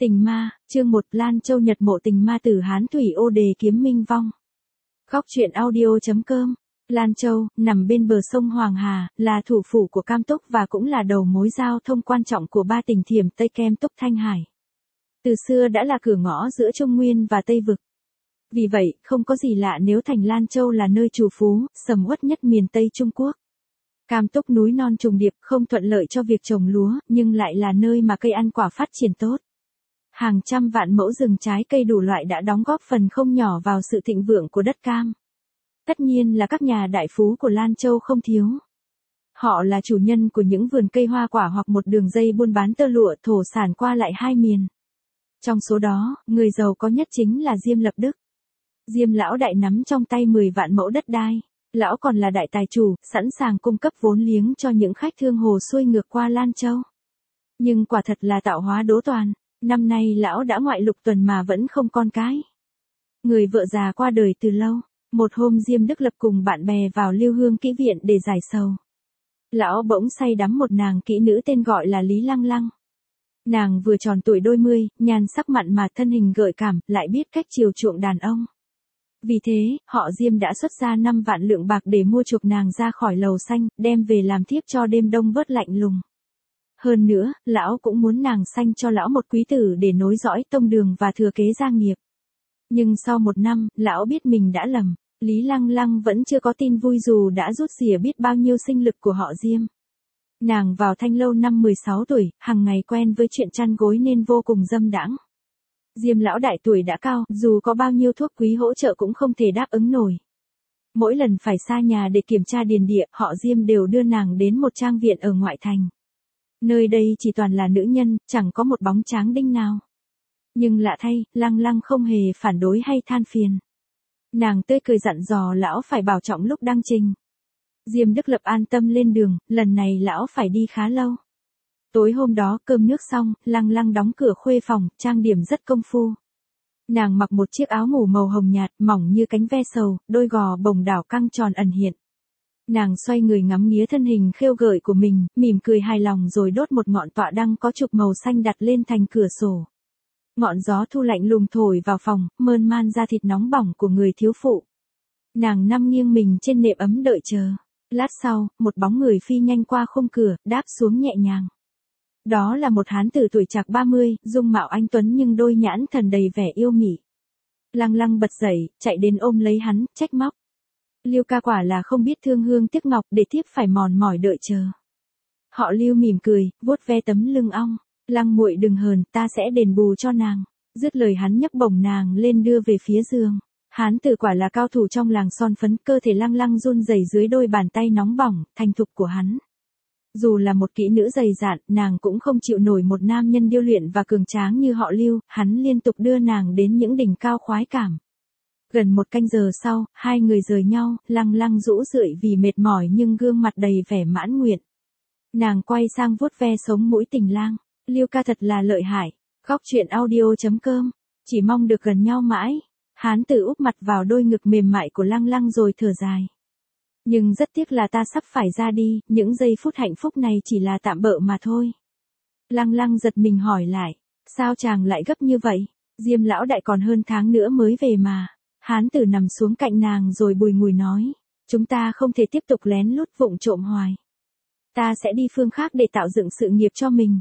Tình ma, chương 1 Lan Châu Nhật mộ tình ma tử Hán Thủy Ô Đề kiếm minh vong. Góc truyện audio.com. Lan Châu, nằm bên bờ sông Hoàng Hà, là thủ phủ của Cam Túc và cũng là đầu mối giao thông quan trọng của ba tỉnh Thiểm Tây Kem Túc Thanh Hải. Từ xưa đã là cửa ngõ giữa Trung Nguyên và Tây Vực. Vì vậy, không có gì lạ nếu thành Lan Châu là nơi trù phú, sầm uất nhất miền Tây Trung Quốc. Cam Túc núi non trùng điệp không thuận lợi cho việc trồng lúa, nhưng lại là nơi mà cây ăn quả phát triển tốt. Hàng trăm vạn mẫu rừng trái cây đủ loại đã đóng góp phần không nhỏ vào sự thịnh vượng của đất cam. Tất nhiên là các nhà đại phú của Lan Châu không thiếu. Họ là chủ nhân của những vườn cây hoa quả hoặc một đường dây buôn bán tơ lụa thổ sản qua lại hai miền. Trong số đó, người giàu có nhất chính là Diêm Lập Đức. Diêm lão đại nắm trong tay 10 vạn mẫu đất đai. Lão còn là đại tài chủ, sẵn sàng cung cấp vốn liếng cho những khách thương hồ xuôi ngược qua Lan Châu. Nhưng quả thật là tạo hóa đố toàn. Năm nay lão đã ngoại lục tuần mà vẫn không con cái. Người vợ già qua đời từ lâu. Một hôm Diêm Đức Lập cùng bạn bè vào Lưu Hương kỹ viện để giải sầu. Lão bỗng say đắm một nàng kỹ nữ tên gọi là Lý Lăng Lăng. Nàng vừa tròn tuổi đôi mươi, nhan sắc mặn mà thân hình gợi cảm, lại biết cách chiều chuộng đàn ông. Vì thế, họ Diêm đã xuất ra 5 vạn lượng bạc để mua chuộc nàng ra khỏi lầu xanh, đem về làm thiếp cho đêm đông bớt lạnh lùng. Hơn nữa, lão cũng muốn nàng sanh cho lão một quý tử để nối dõi tông đường và thừa kế gia nghiệp. Nhưng sau 1 năm, lão biết mình đã lầm. Lý Lăng Lăng vẫn chưa có tin vui dù đã rút rỉa biết bao nhiêu sinh lực của họ Diêm. Nàng vào Thanh Lâu năm 16 tuổi, hàng ngày quen với chuyện chăn gối nên vô cùng dâm đãng. Diêm lão đại tuổi đã cao, dù có bao nhiêu thuốc quý hỗ trợ cũng không thể đáp ứng nổi. Mỗi lần phải xa nhà để kiểm tra điền địa, họ Diêm đều đưa nàng đến một trang viện ở ngoại thành. Nơi đây chỉ toàn là nữ nhân, chẳng có một bóng tráng đinh nào. Nhưng lạ thay, Lăng Lăng không hề phản đối hay than phiền. Nàng tươi cười dặn dò lão phải bảo trọng lúc đăng trình. Diêm Đức Lập an tâm lên đường, lần này lão phải đi khá lâu. Tối hôm đó cơm nước xong, Lăng Lăng đóng cửa khuê phòng, trang điểm rất công phu. Nàng mặc một chiếc áo ngủ màu hồng nhạt, mỏng như cánh ve sầu, đôi gò bồng đảo căng tròn ẩn hiện. Nàng xoay người ngắm nghía thân hình khêu gợi của mình, mỉm cười hài lòng rồi đốt một ngọn tọa đăng có chụp màu xanh đặt lên thành cửa sổ. Ngọn gió thu lạnh lùng thổi vào phòng, mơn man da thịt nóng bỏng của người thiếu phụ. Nàng nằm nghiêng mình trên nệm ấm đợi chờ. Lát sau, một bóng người phi nhanh qua khung cửa, đáp xuống nhẹ nhàng. Đó là một hán tử tuổi chạc 30, dung mạo anh tuấn nhưng đôi nhãn thần đầy vẻ yêu mị. Lăng Lăng bật dậy, chạy đến ôm lấy hắn, trách móc. Liêu ca quả là không biết thương hương tiếc ngọc để thiếp phải mòn mỏi đợi chờ. Họ Liêu mỉm cười, vuốt ve tấm lưng ong. Lăng muội đừng hờn, ta sẽ đền bù cho nàng. Dứt lời hắn nhấc bổng nàng lên đưa về phía giường. Hán tử quả là cao thủ trong làng son phấn, cơ thể Lăng Lăng run rẩy dưới đôi bàn tay nóng bỏng, thành thục của hắn. Dù là một kỹ nữ dày dạn, nàng cũng không chịu nổi một nam nhân điêu luyện và cường tráng như họ Lưu, hắn liên tục đưa nàng đến những đỉnh cao khoái cảm. Gần 1 canh giờ sau, hai người rời nhau, Lăng Lăng rũ rượi vì mệt mỏi nhưng gương mặt đầy vẻ mãn nguyện. Nàng quay sang vuốt ve sống mũi tình lang. Liêu ca thật là lợi hại. Góc truyện audio.com. Chỉ mong được gần nhau mãi. Hán tử úp mặt vào đôi ngực mềm mại của Lăng Lăng rồi thở dài. Nhưng rất tiếc là ta sắp phải ra đi, những giây phút hạnh phúc này chỉ là tạm bợ mà thôi. Lăng Lăng giật mình hỏi lại. Sao chàng lại gấp như vậy? Diêm lão đại còn hơn tháng nữa mới về mà. Hán tử nằm xuống cạnh nàng rồi bùi ngùi nói. Chúng ta không thể tiếp tục lén lút vụng trộm hoài. Ta sẽ đi phương khác để tạo dựng sự nghiệp cho mình.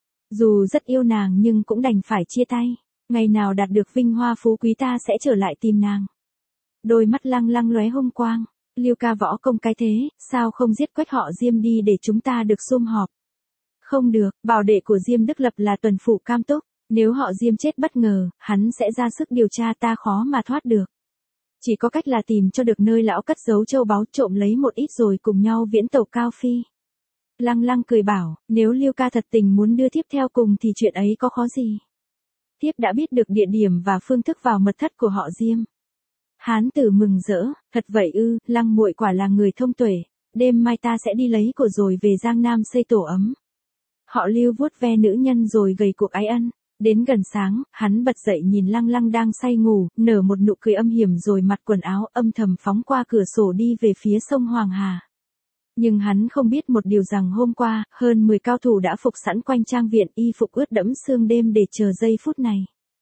Dù rất yêu nàng nhưng cũng đành phải chia tay. Ngày nào đạt được vinh hoa phú quý ta sẽ trở lại tìm nàng. Đôi mắt Lăng Lăng lóe hung quang. Liêu ca võ công cái thế, sao không giết quách họ Diêm đi để chúng ta được sum họp? Không được, bảo đệ của Diêm Đức Lập là tuần phủ Cam Túc. Nếu họ Diêm chết bất ngờ, hắn sẽ ra sức điều tra ta khó mà thoát được. Chỉ có cách là tìm cho được nơi lão cất giấu châu báu, trộm lấy một ít rồi cùng nhau viễn tàu cao phi. Lăng Lăng cười bảo, nếu Liêu ca thật tình muốn đưa thiếp theo cùng thì chuyện ấy có khó gì. Thiếp đã biết được địa điểm và phương thức vào mật thất của họ Diêm. Hán tử mừng rỡ, thật vậy ư, Lăng muội quả là người thông tuệ, đêm mai ta sẽ đi lấy của rồi về Giang Nam xây tổ ấm. Họ Lưu vuốt ve nữ nhân rồi gầy cuộc ái ân. Đến gần sáng, hắn bật dậy nhìn Lăng Lăng đang say ngủ, nở một nụ cười âm hiểm rồi mặc quần áo âm thầm phóng qua cửa sổ đi về phía sông Hoàng Hà. Nhưng hắn không biết một điều rằng hôm qua, hơn 10 cao thủ đã phục sẵn quanh trang viện y phục ướt đẫm sương đêm để chờ giây phút này.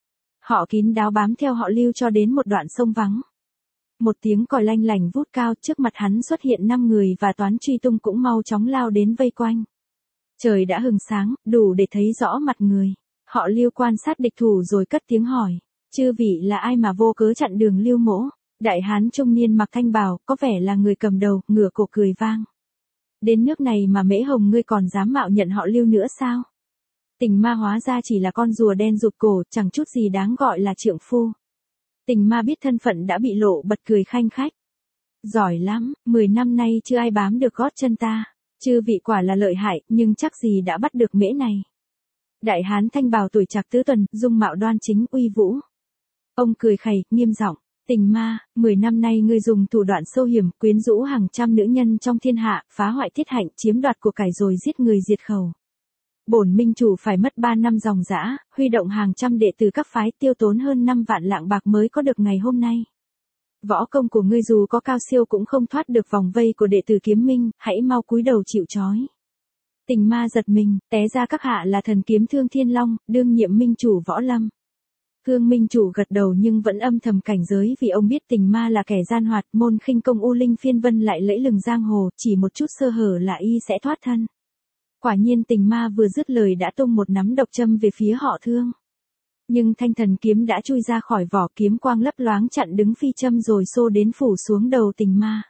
Họ kín đáo bám theo họ Lưu cho đến một đoạn sông vắng. Một tiếng còi lanh lảnh vút cao, trước mặt hắn xuất hiện 5 người và toán truy tung cũng mau chóng lao đến vây quanh. Trời đã hừng sáng, đủ để thấy rõ mặt người. Họ Lưu quan sát địch thủ rồi cất tiếng hỏi. Chư vị là ai mà vô cớ chặn đường Lưu mỗ? Đại hán trung niên mặc thanh bào, có vẻ là người cầm đầu, ngửa cổ cười vang. Đến nước này mà Mễ Hồng ngươi còn dám mạo nhận họ Lưu nữa sao? Tình ma hóa ra chỉ là con rùa đen rụt cổ, chẳng chút gì đáng gọi là trượng phu. Tình ma biết thân phận đã bị lộ, bật cười khanh khách. Giỏi lắm, 10 năm nay chưa ai bám được gót chân ta. Chư vị quả là lợi hại, nhưng chắc gì đã bắt được Mễ này. Đại hán thanh bào tuổi trạc tứ tuần, dung mạo đoan chính uy vũ. Ông cười khẩy, nghiêm giọng. Tình ma, 10 năm nay ngươi dùng thủ đoạn sâu hiểm, quyến rũ hàng trăm nữ nhân trong thiên hạ, phá hoại thiết hạnh, chiếm đoạt của cải rồi giết người diệt khẩu. Bổn minh chủ phải mất 3 năm dòng dã, huy động hàng trăm đệ tử các phái, tiêu tốn hơn 5 vạn lạng bạc mới có được ngày hôm nay. Võ công của ngươi dù có cao siêu cũng không thoát được vòng vây của đệ tử Kiếm Minh, hãy mau cúi đầu chịu trói. Tình ma giật mình, té ra các hạ là thần kiếm Thương Thiên Long, đương nhiệm minh chủ Võ Lâm. Thương minh chủ gật đầu nhưng vẫn âm thầm cảnh giới vì ông biết tình ma là kẻ gian hoạt, môn khinh công U Linh Phiên Vân lại lẫy lừng giang hồ, chỉ một chút sơ hở là y sẽ thoát thân. Quả nhiên tình ma vừa dứt lời đã tung một nắm độc châm về phía họ Thương. Nhưng thanh thần kiếm đã chui ra khỏi vỏ, kiếm quang lấp loáng chặn đứng phi châm rồi xô đến phủ xuống đầu tình ma.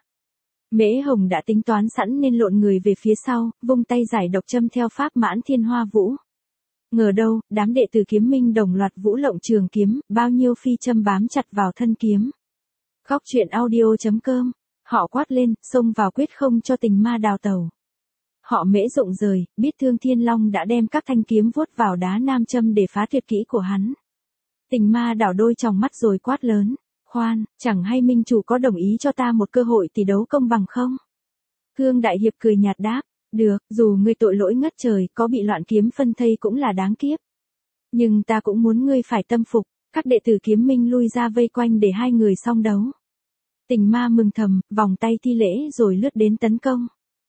Mễ Hồng đã tính toán sẵn nên lộn người về phía sau, vung tay giải độc châm theo pháp Mãn Thiên Hoa Vũ. Ngờ đâu, đám đệ tử Kiếm Minh đồng loạt vũ lộng trường kiếm, bao nhiêu phi châm bám chặt vào thân kiếm. Góc truyện audio.com, họ quát lên, xông vào quyết không cho tình ma đào tẩu. Họ Mễ rụng rời, biết Thương Thiên Long đã đem các thanh kiếm vuốt vào đá nam châm để phá tuyệt kỹ của hắn. Tình ma đảo đôi tròng mắt rồi quát lớn, khoan, chẳng hay minh chủ có đồng ý cho ta một cơ hội tỷ đấu công bằng không? Thương Đại Hiệp cười nhạt đáp, được, dù ngươi tội lỗi ngất trời, có bị loạn kiếm phân thây cũng là đáng kiếp. Nhưng ta cũng muốn ngươi phải tâm phục, các đệ tử Kiếm Minh lui ra vây quanh để hai người song đấu. Tình ma mừng thầm, vòng tay thi lễ rồi lướt đến tấn công.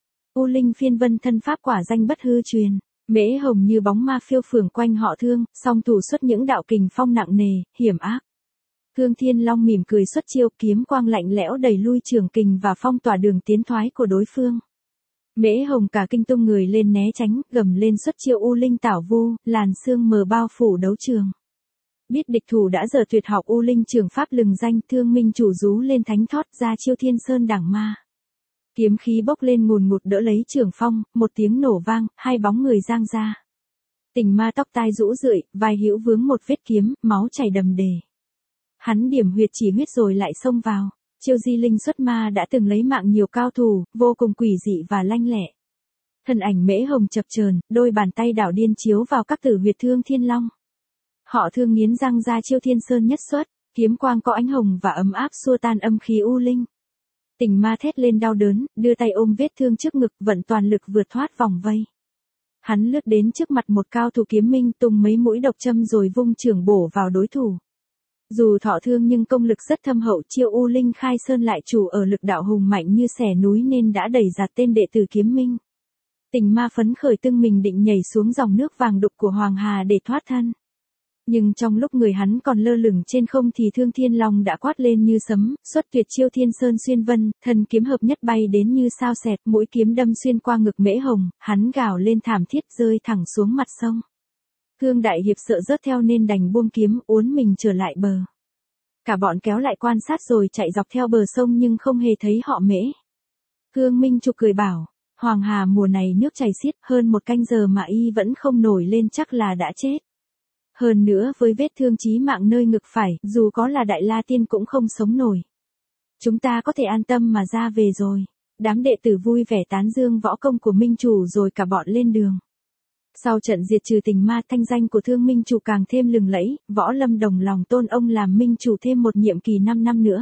U Linh Phiên Vân thân pháp quả danh bất hư truyền, Mễ Hồng như bóng ma phiêu phường quanh họ Thương, song thủ xuất những đạo kình phong nặng nề, hiểm ác. Thương Thiên Long mỉm cười xuất chiêu, kiếm quang lạnh lẽo đẩy lui trường kình và phong tỏa đường tiến thoái của đối phương. Mễ Hồng cả kinh tung người lên né tránh, gầm lên xuất chiêu U Linh Tảo Vu, làn sương mờ bao phủ đấu trường. Biết địch thủ đã dở tuyệt học U Linh trường pháp lừng danh, Thương minh chủ rú lên thánh thót ra chiêu Thiên Sơn Đảng Ma. Kiếm khí bốc lên ngùn ngụt đỡ lấy trường phong, một tiếng nổ vang, hai bóng người giang ra. Tình ma tóc tai rũ rượi, vai hữu vướng một vết kiếm, máu chảy đầm đề. Hắn điểm huyệt chỉ huyết rồi lại xông vào. Chiêu Di Linh xuất ma đã từng lấy mạng nhiều cao thủ, vô cùng quỷ dị và lanh lẹ. Thân ảnh Mễ Hồng chập chờn, đôi bàn tay đảo điên chiếu vào các tử huyệt Thương Thiên Long. Họ Thương nghiến răng ra chiêu Thiên Sơn nhất xuất, kiếm quang có ánh hồng và ấm áp xua tan âm khí u linh. Tình ma thét lên đau đớn, đưa tay ôm vết thương trước ngực, vận toàn lực vượt thoát vòng vây. Hắn lướt đến trước mặt một cao thủ Kiếm Minh, tung mấy mũi độc châm rồi vung chưởng bổ vào đối thủ. Dù thọ thương nhưng công lực rất thâm hậu, chiêu U Linh Khai Sơn lại chủ ở lực đạo hùng mạnh như xẻ núi nên đã đẩy giạt tên đệ tử Kiếm Minh. Tình ma phấn khởi tưng mình định nhảy xuống dòng nước vàng đục của Hoàng Hà để thoát thân. Nhưng trong lúc người hắn còn lơ lửng trên không thì Thương Thiên Long đã quát lên như sấm, xuất tuyệt chiêu Thiên Sơn xuyên vân, thần kiếm hợp nhất bay đến như sao xẹt, mũi kiếm đâm xuyên qua ngực Mễ Hồng, hắn gào lên thảm thiết rơi thẳng xuống mặt sông. Thương Đại Hiệp sợ rớt theo nên đành buông kiếm, uốn mình trở lại bờ. Cả bọn kéo lại quan sát rồi chạy dọc theo bờ sông nhưng không hề thấy họ Mễ. Thương Minh Trục cười bảo, Hoàng Hà mùa này nước chảy xiết, hơn một canh giờ mà y vẫn không nổi lên chắc là đã chết. Hơn nữa với vết thương chí mạng nơi ngực phải, dù có là Đại La Tiên cũng không sống nổi. Chúng ta có thể an tâm mà ra về rồi. Đám đệ tử vui vẻ tán dương võ công của Minh Chủ rồi cả bọn lên đường. Sau trận diệt trừ tình ma, thanh danh của Thương Minh Chủ càng thêm lừng lẫy, Võ Lâm đồng lòng tôn ông làm Minh Chủ thêm một nhiệm kỳ 5 năm nữa.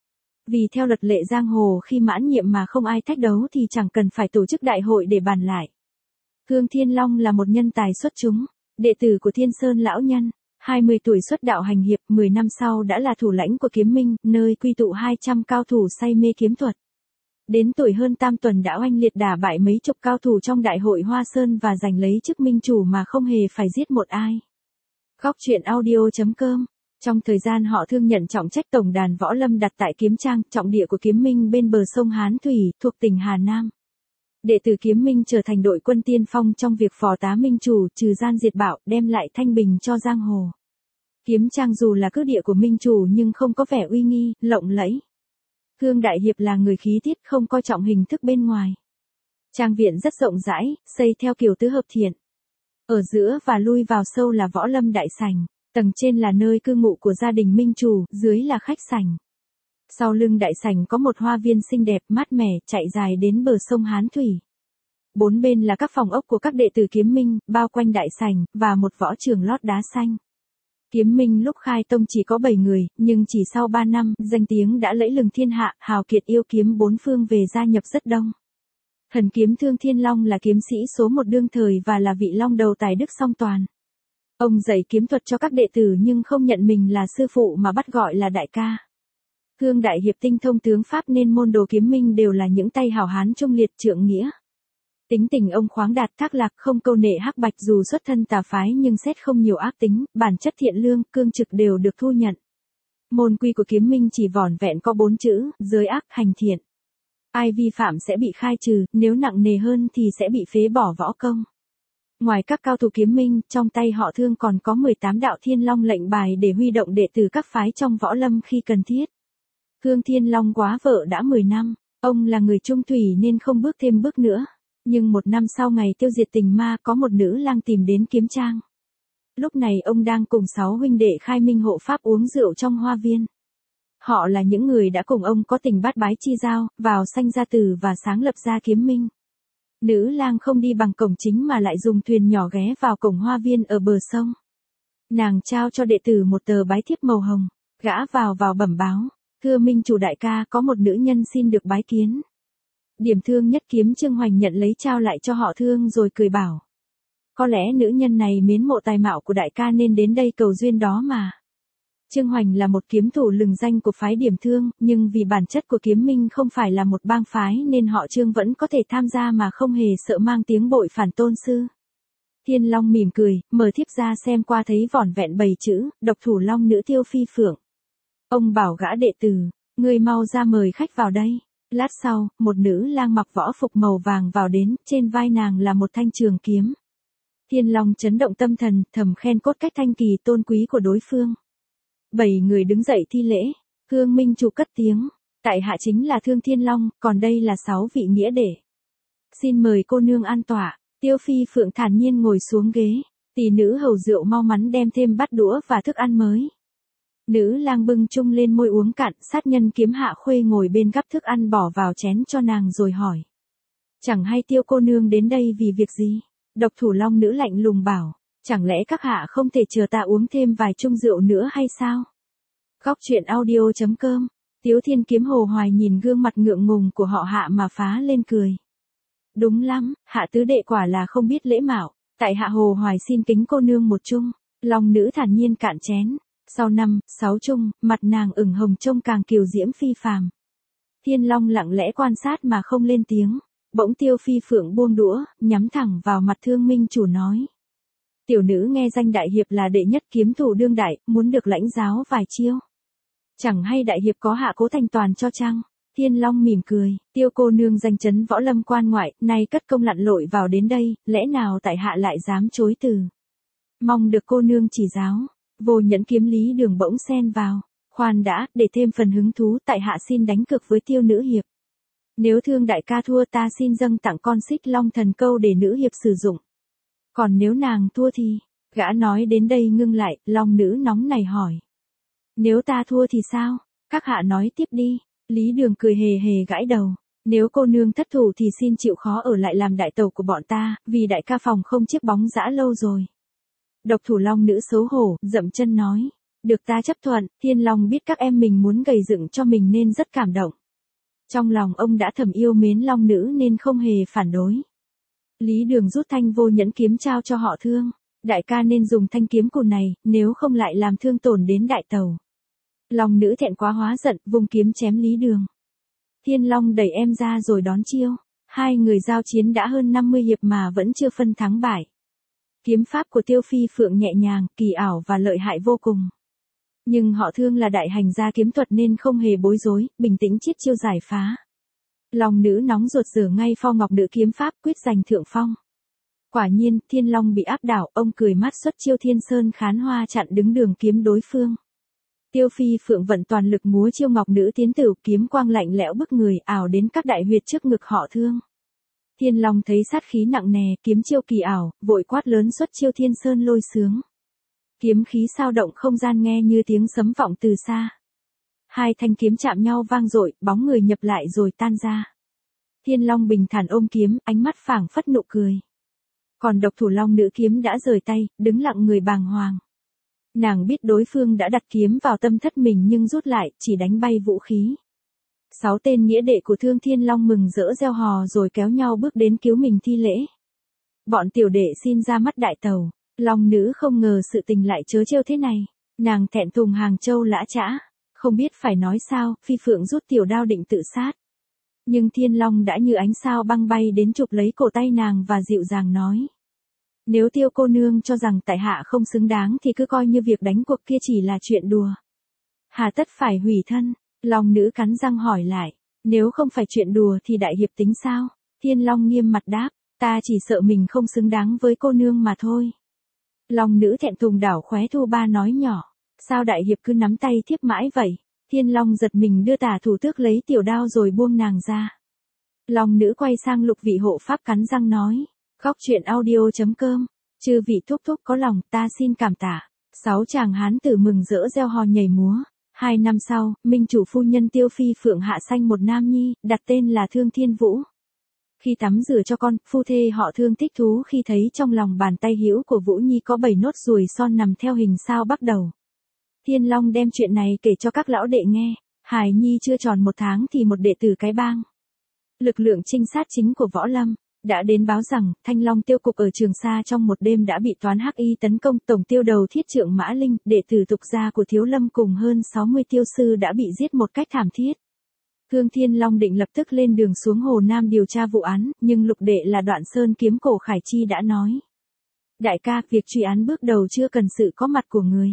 Vì theo luật lệ giang hồ khi mãn nhiệm mà không ai thách đấu thì chẳng cần phải tổ chức đại hội để bàn lại. Thương Thiên Long là một nhân tài xuất chúng, đệ tử của Thiên Sơn lão nhân, 20 tuổi xuất đạo hành hiệp, 10 năm sau đã là thủ lãnh của Kiếm Minh, nơi quy tụ 200 cao thủ say mê kiếm thuật. Đến tuổi hơn tam tuần đã oanh liệt đả bại mấy chục cao thủ trong đại hội Hoa Sơn và giành lấy chức minh chủ mà không hề phải giết một ai. Góc truyện audio.com. Trong thời gian họ Thương nhận trọng trách tổng đàn võ lâm đặt tại Kiếm Trang, trọng địa của Kiếm Minh bên bờ sông Hán Thủy, thuộc tỉnh Hà Nam. Đệ tử Kiếm Minh trở thành đội quân tiên phong trong việc phò tá minh chủ, trừ gian diệt bạo, đem lại thanh bình cho giang hồ. Kiếm Trang dù là cứ địa của minh chủ nhưng không có vẻ uy nghi, lộng lẫy. Thương đại hiệp là người khí tiết không coi trọng hình thức bên ngoài. Trang viện rất rộng rãi, xây theo kiểu tứ hợp thiện. Ở giữa và lui vào sâu là võ lâm đại sảnh, tầng trên là nơi cư ngụ của gia đình minh chủ, dưới là khách sảnh. Sau lưng đại sảnh có một hoa viên xinh đẹp mát mẻ chạy dài đến bờ sông Hán Thủy. Bốn bên là các phòng ốc của các đệ tử Kiếm Minh, bao quanh đại sảnh, và một võ trường lót đá xanh. Kiếm Minh lúc khai tông chỉ có 7 người, nhưng chỉ sau 3 năm, danh tiếng đã lẫy lừng thiên hạ, hào kiệt yêu kiếm bốn phương về gia nhập rất đông. Thần kiếm Thương Thiên Long là kiếm sĩ số 1 đương thời và là vị long đầu tài đức song toàn. Ông dạy kiếm thuật cho các đệ tử nhưng không nhận mình là sư phụ mà bắt gọi là đại ca. Thương đại hiệp tinh thông tướng pháp nên môn đồ Kiếm Minh đều là những tay hảo hán trung liệt trượng nghĩa. Tính tình ông khoáng đạt thác lạc, không câu nệ hắc bạch, dù xuất thân tà phái nhưng xét không nhiều ác tính, bản chất thiện lương, cương trực đều được thu nhận. Môn quy của Kiếm Minh chỉ vỏn vẹn có 4 chữ, giới ác, hành thiện. Ai vi phạm sẽ bị khai trừ, nếu nặng nề hơn thì sẽ bị phế bỏ võ công. Ngoài các cao thủ Kiếm Minh, trong tay họ Thương còn có 18 đạo Thiên Long lệnh bài để huy động đệ tử các phái trong võ lâm khi cần thiết. Thương Thiên Long quá vợ đã 10 năm, ông là người trung thủy nên không bước thêm bước nữa. Nhưng 1 năm sau ngày tiêu diệt tình ma có một nữ lang tìm đến Kiếm Trang. Lúc này ông đang cùng 6 huynh đệ khai minh hộ pháp uống rượu trong hoa viên. Họ là những người đã cùng ông có tình bát bái chi giao, vào sanh ra tử và sáng lập ra Kiếm Minh. Nữ lang không đi bằng cổng chính mà lại dùng thuyền nhỏ ghé vào cổng hoa viên ở bờ sông. Nàng trao cho đệ tử một tờ bái thiếp màu hồng, gã vào bẩm báo, thưa minh chủ đại ca, có một nữ nhân xin được bái kiến. Điểm thương nhất kiếm Trương Hoành nhận lấy trao lại cho họ Thương rồi cười bảo. Có lẽ nữ nhân này mến mộ tài mạo của đại ca nên đến đây cầu duyên đó mà. Trương Hoành là một kiếm thủ lừng danh của phái Điểm Thương, nhưng vì bản chất của Kiếm Minh không phải là một bang phái nên họ Trương vẫn có thể tham gia mà không hề sợ mang tiếng bội phản tôn sư. Thiên Long mỉm cười, mở thiếp ra xem qua thấy vỏn vẹn 7 chữ, độc thủ long nữ Tiêu Phi Phượng. Ông bảo gã đệ tử, ngươi mau ra mời khách vào đây. Lát sau, một nữ lang mặc võ phục màu vàng vào đến, trên vai nàng là một thanh trường kiếm. Thiên Long chấn động tâm thần, thầm khen cốt cách thanh kỳ tôn quý của đối phương. 7 người đứng dậy thi lễ, Thương minh chủ cất tiếng, tại hạ chính là Thương Thiên Long, còn đây là 6 vị nghĩa đệ. Xin mời cô nương an tọa. Tiêu Phi Phượng thản nhiên ngồi xuống ghế, tỷ nữ hầu rượu mau mắn đem thêm bát đũa và thức ăn mới. Nữ lang bưng chung lên môi uống cạn, sát nhân kiếm Hạ Khuê ngồi bên gắp thức ăn bỏ vào chén cho nàng rồi hỏi. Chẳng hay Tiêu cô nương đến đây vì việc gì? Độc thủ long nữ lạnh lùng bảo, chẳng lẽ các hạ không thể chờ ta uống thêm vài chung rượu nữa hay sao? Góc truyện audio.com. Tiếu Thiên Kiếm Hồ Hoài nhìn gương mặt ngượng ngùng của họ Hạ mà phá lên cười. Đúng lắm, Hạ tứ đệ quả là không biết lễ mạo, tại Hạ Hồ Hoài xin kính cô nương một chung. Long nữ thản nhiên cạn chén. Sau 5, 6 chung, mặt nàng ửng hồng trông càng kiều diễm phi phàm. Thiên Long lặng lẽ quan sát mà không lên tiếng. Bỗng Tiêu Phi Phượng buông đũa, nhắm thẳng vào mặt Thương minh chủ nói. Tiểu nữ nghe danh đại hiệp là đệ nhất kiếm thủ đương đại, muốn được lãnh giáo vài chiêu. Chẳng hay đại hiệp có hạ cố thành toàn cho chăng? Thiên Long mỉm cười, Tiêu cô nương danh chấn võ lâm quan ngoại, nay cất công lặn lội vào đến đây, lẽ nào tại hạ lại dám chối từ? Mong được cô nương chỉ giáo. Vô Nhẫn Kiếm Lý Đường bỗng xen vào. Khoan đã, để thêm phần hứng thú, tại hạ xin đánh cược với Tiêu nữ hiệp. Nếu Thương đại ca thua ta xin dâng tặng con Xích Long thần câu để nữ hiệp sử dụng. Còn nếu nàng thua thì, gã nói đến đây ngưng lại, Long nữ nóng này hỏi. Nếu ta thua thì sao? Các hạ nói tiếp đi. Lý Đường cười hề hề gãi đầu. Nếu cô nương thất thủ thì xin chịu khó ở lại làm đại tẩu của bọn ta, vì đại ca phòng không chiếc bóng dã lâu rồi. Độc thủ long nữ xấu hổ, dậm chân nói. Được ta chấp thuận, Thiên Long biết các em mình muốn gầy dựng cho mình nên rất cảm động. Trong lòng ông đã thầm yêu mến long nữ nên không hề phản đối. Lý Đường rút thanh Vô Nhẫn kiếm trao cho họ Thương. Đại ca nên dùng thanh kiếm cùn này, nếu không lại làm thương tổn đến đại tẩu. Long nữ thẹn quá hóa giận, vùng kiếm chém Lý Đường. Thiên Long đẩy em ra rồi đón chiêu. Hai người giao chiến đã hơn 50 hiệp mà vẫn chưa phân thắng bại. Kiếm pháp của Tiêu Phi Phượng nhẹ nhàng, kỳ ảo và lợi hại vô cùng. Nhưng họ Thương là đại hành gia kiếm thuật nên không hề bối rối, bình tĩnh chiết chiêu giải phá. Long nữ nóng ruột rửa ngay pho ngọc nữ kiếm pháp quyết giành thượng phong. Quả nhiên, Thiên Long bị áp đảo, ông cười mát xuất chiêu Thiên Sơn Khán Hoa chặn đứng đường kiếm đối phương. Tiêu Phi Phượng vận toàn lực múa chiêu ngọc nữ tiến tử, kiếm quang lạnh lẽo bức người ảo đến các đại huyệt trước ngực họ Thương. Thiên Long thấy sát khí nặng nề, kiếm chiêu kỳ ảo, vội quát lớn xuất chiêu Thiên Sơn Lôi Sướng. Kiếm khí sao động không gian nghe như tiếng sấm vọng từ xa. Hai thanh kiếm chạm nhau vang dội, bóng người nhập lại rồi tan ra. Thiên Long bình thản ôm kiếm, ánh mắt phảng phất nụ cười. Còn độc thủ Long nữ kiếm đã rời tay, đứng lặng người bàng hoàng. Nàng biết đối phương đã đặt kiếm vào tâm thất mình nhưng rút lại, chỉ đánh bay vũ khí. 6 tên nghĩa đệ của Thương Thiên Long mừng rỡ reo hò rồi kéo nhau bước đến cứu mình thi lễ. Bọn tiểu đệ xin ra mắt đại tàu. Long nữ không ngờ sự tình lại trớ trêu thế này. Nàng thẹn thùng Hàng Châu lã chã. Không biết phải nói sao, Phi Phượng rút tiểu đao định tự sát. Nhưng Thiên Long đã như ánh sao băng bay đến chụp lấy cổ tay nàng và dịu dàng nói. Nếu Tiêu cô nương cho rằng tại hạ không xứng đáng thì cứ coi như việc đánh cuộc kia chỉ là chuyện đùa. Hà tất phải hủy thân? Long nữ cắn răng hỏi lại. Nếu không phải chuyện đùa thì đại hiệp tính sao? Thiên Long nghiêm mặt đáp. Ta chỉ sợ mình không xứng đáng với cô nương mà thôi. Long nữ thẹn thùng đảo khóe thu ba nói nhỏ. Sao đại hiệp cứ nắm tay thiếp mãi vậy? Thiên Long giật mình đưa tả thủ tước lấy tiểu đao rồi buông nàng ra. Long nữ quay sang Lục vị hộ pháp cắn răng nói. Góc truyện audio.com. Chư vị thúc thúc có lòng ta xin cảm tạ. 6 chàng hán tử mừng rỡ reo hò nhảy múa. 2 năm sau, minh chủ phu nhân Tiêu Phi Phượng hạ sanh một nam nhi, đặt tên là Thương Thiên Vũ. Khi tắm rửa cho con, phu thê họ Thương thích thú khi thấy trong lòng bàn tay hữu của Vũ Nhi có 7 nốt ruồi son nằm theo hình sao bắt đầu. Thiên Long đem chuyện này kể cho các lão đệ nghe. Hài Nhi chưa tròn 1 tháng thì một đệ tử cái bang. Lực lượng trinh sát chính của Võ Lâm đã đến báo rằng Thanh Long tiêu cục ở Trường Sa trong một đêm đã bị toán hắc y tấn công. Tổng tiêu đầu Thiết Trượng Mã Linh, đệ tử tục gia của Thiếu Lâm cùng hơn 60 tiêu sư đã bị giết một cách thảm thiết. Thương Thiên Long định lập tức lên đường xuống Hồ Nam điều tra vụ án, nhưng lục đệ là Đoạn Sơn kiếm cổ Khải Chi đã nói. Đại ca, việc truy án bước đầu chưa cần sự có mặt của người.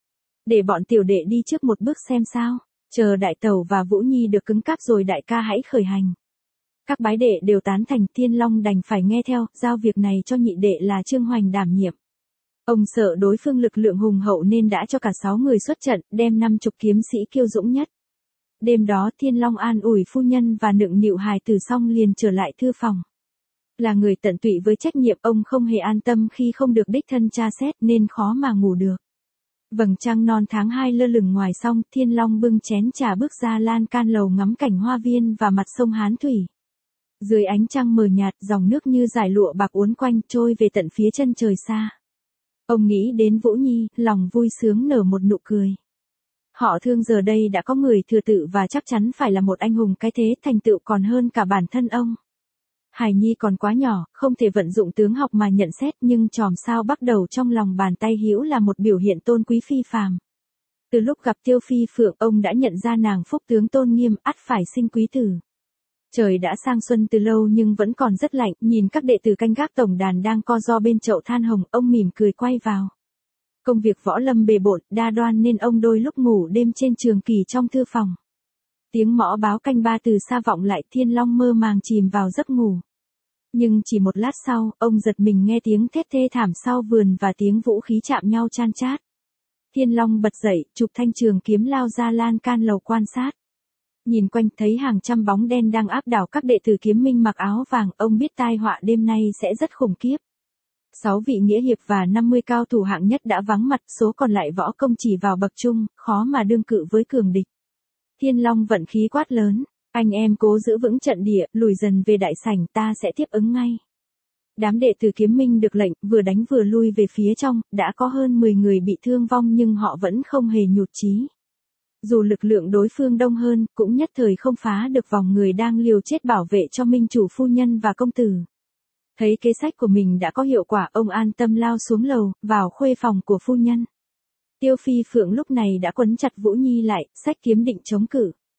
Để bọn tiểu đệ đi trước một bước xem sao, chờ đại tẩu và Vũ Nhi được cứng cáp rồi đại ca hãy khởi hành. Các bái đệ đều tán thành, Thiên Long đành phải nghe theo, giao việc này cho nhị đệ là Trương Hoành đảm nhiệm. Ông sợ đối phương lực lượng hùng hậu nên đã cho cả 6 người xuất trận, đem 50 kiếm sĩ kiêu dũng nhất. Đêm đó Thiên Long an ủi phu nhân và nựng nịu hài tử xong liền trở lại thư phòng. Là người tận tụy với trách nhiệm, ông không hề an tâm khi không được đích thân tra xét nên khó mà ngủ được. Vầng trăng non tháng 2 lơ lửng ngoài song, Thiên Long bưng chén trà bước ra lan can lầu ngắm cảnh hoa viên và mặt sông Hán Thủy. Dưới ánh trăng mờ nhạt, dòng nước như dải lụa bạc uốn quanh trôi về tận phía chân trời xa. Ông nghĩ đến Vũ Nhi, lòng vui sướng nở một nụ cười. Họ Thương giờ đây đã có người thừa tự và chắc chắn phải là một anh hùng cái thế, thành tựu còn hơn cả bản thân ông. Hải Nhi còn quá nhỏ, không thể vận dụng tướng học mà nhận xét, nhưng chòm sao bắt đầu trong lòng bàn tay hữu là một biểu hiện tôn quý phi phàm. Từ lúc gặp Tiêu Phi Phượng, ông đã nhận ra nàng phúc tướng tôn nghiêm, ắt phải sinh quý tử. Trời đã sang xuân từ lâu nhưng vẫn còn rất lạnh, nhìn các đệ tử canh gác tổng đàn đang co ro bên chậu than hồng, ông mỉm cười quay vào. Công việc Võ Lâm bề bộn, đa đoan nên ông đôi lúc ngủ đêm trên trường kỳ trong thư phòng. Tiếng mõ báo canh 3 từ xa vọng lại, Thiên Long mơ màng chìm vào giấc ngủ. Nhưng chỉ một lát sau, ông giật mình nghe tiếng thét thê thảm sau vườn và tiếng vũ khí chạm nhau chan chát. Thiên Long bật dậy, chụp thanh trường kiếm lao ra lan can lầu quan sát. Nhìn quanh thấy hàng trăm bóng đen đang áp đảo các đệ tử kiếm minh mặc áo vàng, ông biết tai họa đêm nay sẽ rất khủng khiếp. 6 vị nghĩa hiệp và 50 cao thủ hạng nhất đã vắng mặt, số còn lại võ công chỉ vào bậc trung, khó mà đương cự với cường địch. Thiên Long vận khí quát lớn, anh em cố giữ vững trận địa, lùi dần về đại sảnh, ta sẽ tiếp ứng ngay. Đám đệ tử kiếm minh được lệnh, vừa đánh vừa lui về phía trong, đã có hơn 10 người bị thương vong nhưng họ vẫn không hề nhụt chí. Dù lực lượng đối phương đông hơn, cũng nhất thời không phá được vòng người đang liều chết bảo vệ cho minh chủ phu nhân và công tử. Thấy kế sách của mình đã có hiệu quả, ông an tâm lao xuống lầu, vào khuê phòng của phu nhân. Tiêu Phi Phượng lúc này đã quấn chặt Vũ Nhi lại, xách kiếm định chống cự.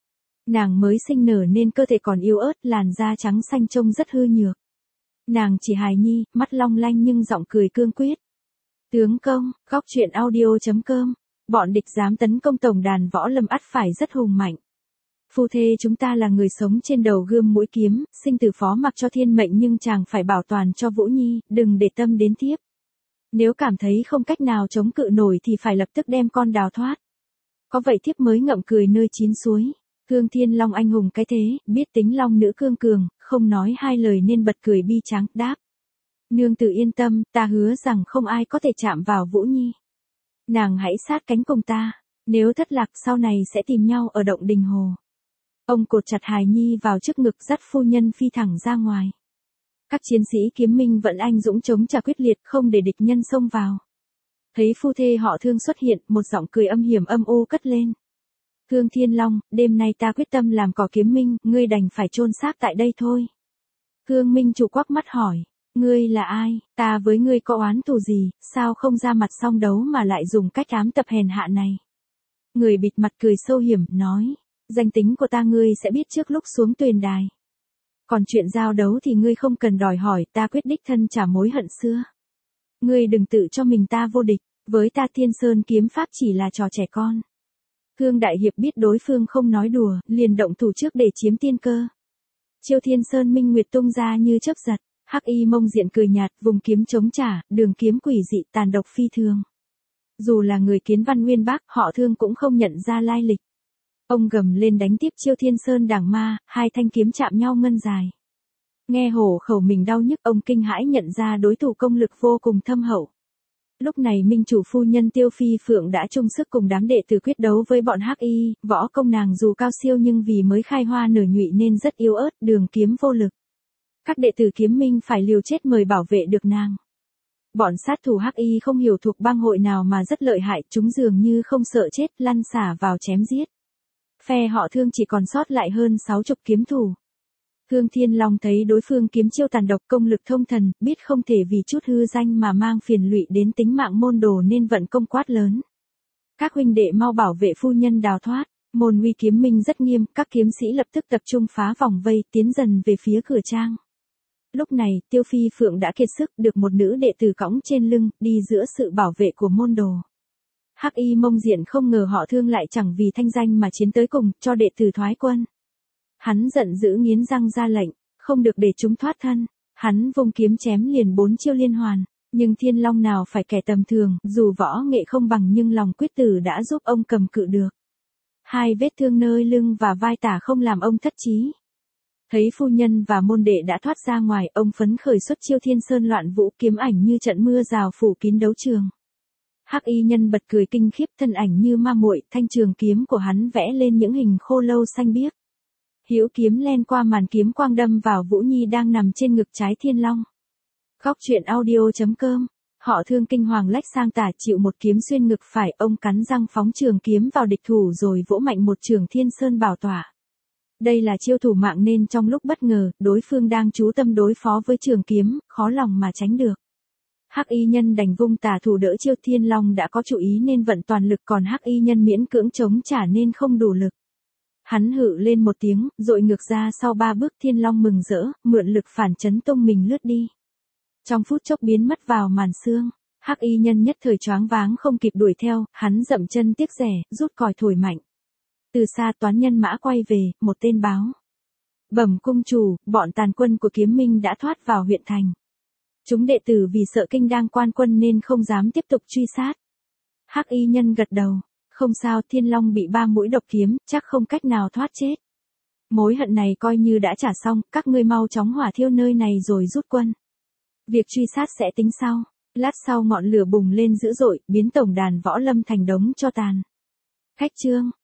Nàng mới sinh nở nên cơ thể còn yếu ớt, làn da trắng xanh trông rất hư nhược. Nàng chỉ hài nhi, mắt long lanh nhưng giọng cười cương quyết. Tướng công, góc truyện audio.com. Bọn địch dám tấn công tổng đàn võ lâm ắt phải rất hùng mạnh. Phu thê chúng ta là người sống trên đầu gươm mũi kiếm, sinh tử phó mặc cho thiên mệnh nhưng chàng phải bảo toàn cho Vũ Nhi, đừng để tâm đến thiếp. Nếu cảm thấy không cách nào chống cự nổi thì phải lập tức đem con đào thoát. Có vậy thiếp mới ngậm cười nơi chín suối. Cương Thiên Long anh hùng cái thế, biết tính long nữ cương cường, không nói hai lời nên bật cười bi tráng, đáp. Nương tử yên tâm, ta hứa rằng không ai có thể chạm vào Vũ Nhi. Nàng hãy sát cánh cùng ta, nếu thất lạc sau này sẽ tìm nhau ở động đình hồ. Ông cột chặt hài nhi vào trước ngực dắt phu nhân phi thẳng ra ngoài. Các chiến sĩ kiếm minh vẫn anh dũng chống trả quyết liệt không để địch nhân xông vào. Thấy phu thê họ Thương xuất hiện, một giọng cười âm hiểm âm u cất lên. Thương Thiên Long, đêm nay ta quyết tâm làm cỏ kiếm minh, ngươi đành phải chôn xác tại đây thôi. Thương Minh Chủ quắc mắt hỏi, ngươi là ai, ta với ngươi có oán thù gì, sao không ra mặt song đấu mà lại dùng cách ám tập hèn hạ này. Người bịt mặt cười sâu hiểm, nói, danh tính của ta ngươi sẽ biết trước lúc xuống tuyền đài. Còn chuyện giao đấu thì ngươi không cần đòi hỏi, ta quyết đích thân trả mối hận xưa. Ngươi đừng tự cho mình ta vô địch, với ta Thiên Sơn kiếm pháp chỉ là trò trẻ con. Thương Đại Hiệp biết đối phương không nói đùa, liền động thủ trước để chiếm tiên cơ. Chiêu Thiên Sơn Minh Nguyệt tung ra như chớp giật, Hắc Y Mông Diện cười nhạt, vùng kiếm chống trả, đường kiếm quỷ dị tàn độc phi thường. Dù là người Kiến Văn Nguyên Bắc, họ Thương cũng không nhận ra lai lịch. Ông gầm lên đánh tiếp Chiêu Thiên Sơn Đảng Ma, hai thanh kiếm chạm nhau ngân dài. Nghe hổ khẩu mình đau nhức, ông kinh hãi nhận ra đối thủ công lực vô cùng thâm hậu. Lúc này minh chủ phu nhân Tiêu Phi Phượng đã chung sức cùng đám đệ tử quyết đấu với bọn Hắc Y, võ công nàng dù cao siêu nhưng vì mới khai hoa nở nhụy nên rất yếu ớt, đường kiếm vô lực. Các đệ tử kiếm minh phải liều chết mời bảo vệ được nàng. Bọn sát thủ Hắc Y không hiểu thuộc bang hội nào mà rất lợi hại, chúng dường như không sợ chết, lăn xả vào chém giết. Phe họ Thương chỉ còn sót lại hơn 60 kiếm thủ. Thương Thiên Long thấy đối phương kiếm chiêu tàn độc công lực thông thần, biết không thể vì chút hư danh mà mang phiền lụy đến tính mạng môn đồ nên vận công quát lớn. Các huynh đệ mau bảo vệ phu nhân đào thoát, môn uy kiếm minh rất nghiêm, các kiếm sĩ lập tức tập trung phá vòng vây tiến dần về phía cửa trang. Lúc này, Tiêu Phi Phượng đã kiệt sức được một nữ đệ tử cõng trên lưng, đi giữa sự bảo vệ của môn đồ. Hắc Y Mông Diện không ngờ họ Thương lại chẳng vì thanh danh mà chiến tới cùng, cho đệ tử thoái quân. Hắn giận dữ nghiến răng ra lệnh, không được để chúng thoát thân. Hắn vung kiếm chém liền 4 chiêu liên hoàn, nhưng Thiên Long nào phải kẻ tầm thường, dù võ nghệ không bằng nhưng lòng quyết tử đã giúp ông cầm cự được. Hai vết thương nơi lưng và vai tả không làm ông thất chí. Thấy phu nhân và môn đệ đã thoát ra ngoài, ông phấn khởi xuất chiêu Thiên Sơn Loạn Vũ, kiếm ảnh như trận mưa rào phủ kín đấu trường. Hắc Y nhân bật cười kinh khiếp, thân ảnh như ma muội, thanh trường kiếm của hắn vẽ lên những hình khô lâu xanh biếc. Hữu kiếm len qua màn kiếm quang đâm vào Vũ Nhi đang nằm trên ngực trái Thiên Long. Góc truyện audio.com. Họ Thương kinh hoàng lách sang tả chịu một kiếm xuyên ngực phải, ông cắn răng phóng trường kiếm vào địch thủ rồi vỗ mạnh một trường Thiên Sơn Bảo Tỏa. Đây là chiêu thủ mạng nên trong lúc bất ngờ, đối phương đang chú tâm đối phó với trường kiếm, khó lòng mà tránh được. Hắc Y nhân đành vung tà thủ đỡ chiêu, Thiên Long đã có chủ ý nên vận toàn lực, còn Hắc Y nhân miễn cưỡng chống trả nên không đủ lực. Hắn hự lên một tiếng, dội ngược ra sau 3 bước, Thiên Long mừng rỡ, mượn lực phản chấn tung mình lướt đi. Trong phút chốc biến mất vào màn sương, Hắc Y nhân nhất thời choáng váng không kịp đuổi theo, hắn dậm chân tiếc rẻ, rút còi thổi mạnh. Từ xa toán nhân mã quay về, một tên báo. Bẩm cung chủ, bọn tàn quân của kiếm minh đã thoát vào huyện thành. Chúng đệ tử vì sợ kinh đang quan quân nên không dám tiếp tục truy sát. Hắc Y nhân gật đầu. Không sao, Thiên Long bị 3 mũi độc kiếm, chắc không cách nào thoát chết. Mối hận này coi như đã trả xong, các ngươi mau chóng hỏa thiêu nơi này rồi rút quân. Việc truy sát sẽ tính sau. Lát sau ngọn lửa bùng lên dữ dội, biến tổng đàn võ lâm thành đống tro tàn. Khách trương.